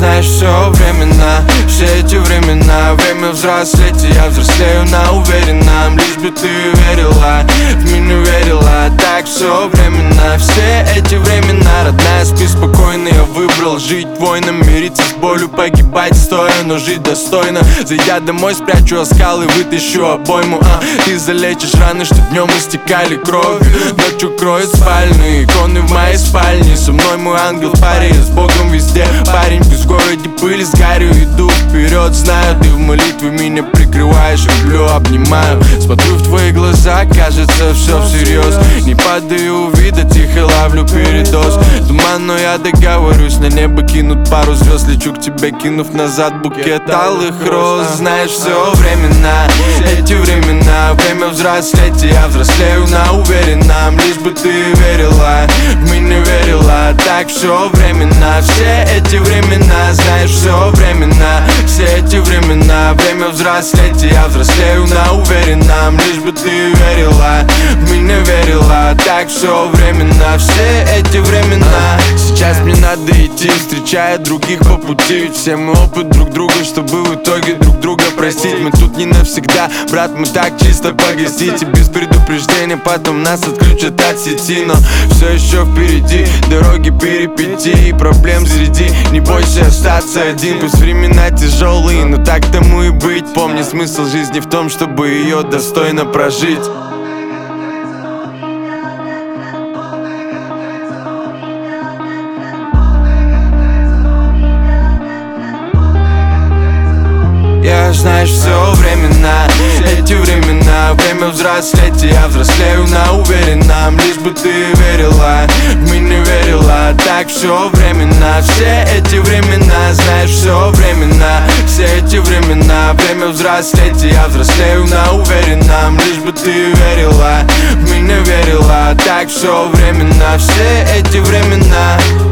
знаешь, все временно, все эти времена. Время взрослеть, и я взрослею на уверенном. Лишь бы ты верила, в меня верила. Так все временно, все эти времена. Родная, спи спокойно, я выбрал жить воином. Мириться с болью, погибать стоя, но жить достойно. Зайдя домой, спрячу оскал и вытащу обойму. Ты залечишь раны, что днем истекали кровью. Ночью кроет спальню, иконы в моей спальне. Со мной мой ангел в паре, я с Богом везде. Парень, пусть в городе пыли с гарью. Иду вперед, знаю, ты в молитве меня прикрываешь. Люблю, обнимаю, смотрю в твои глаза, кажется, все всерьез. Не падаю у вида, тихо ловлю передоз. Туман, но я договорюсь, на небо кинут пару звезд. Лечу к тебе, кинув назад букет алых роз. Знаешь, все временно, эти времена. Время взрослеть, и я взрослею на уверенном. Лишь бы ты верила, в меня верила. Так все временно, все эти времена. Знаешь, все временно, все эти времена. Время взрослеть, и я взрослею на уверенном. Лишь бы ты верила, в меня верила. Так все временно, все эти времена. Сейчас мне надо идти, встречая других по пути. Все мы опыт друг друга, чтобы в итоге друг друга простить. Мы тут не навсегда, брат, мы так чисто погасить. И без предупреждения потом нас отключат от сети. Но все еще впереди дороги перипетий и проблем среди. Не бойся остаться один, пусть времена тяжелые, но так тому и быть. Помни, смысл жизни в том, чтобы ее достойно прожить. Я, знаешь, все временно, эти времена. Время взрослеть, и я взрослею на уверенном. Лишь бы ты верила, в меня верила. Так все временно, все эти времена. Знаешь, все временно, все эти времена. Время взрослеть, и я взрослею на уверенном. Лишь бы ты верила, в меня верила. Так все временно, все эти времена.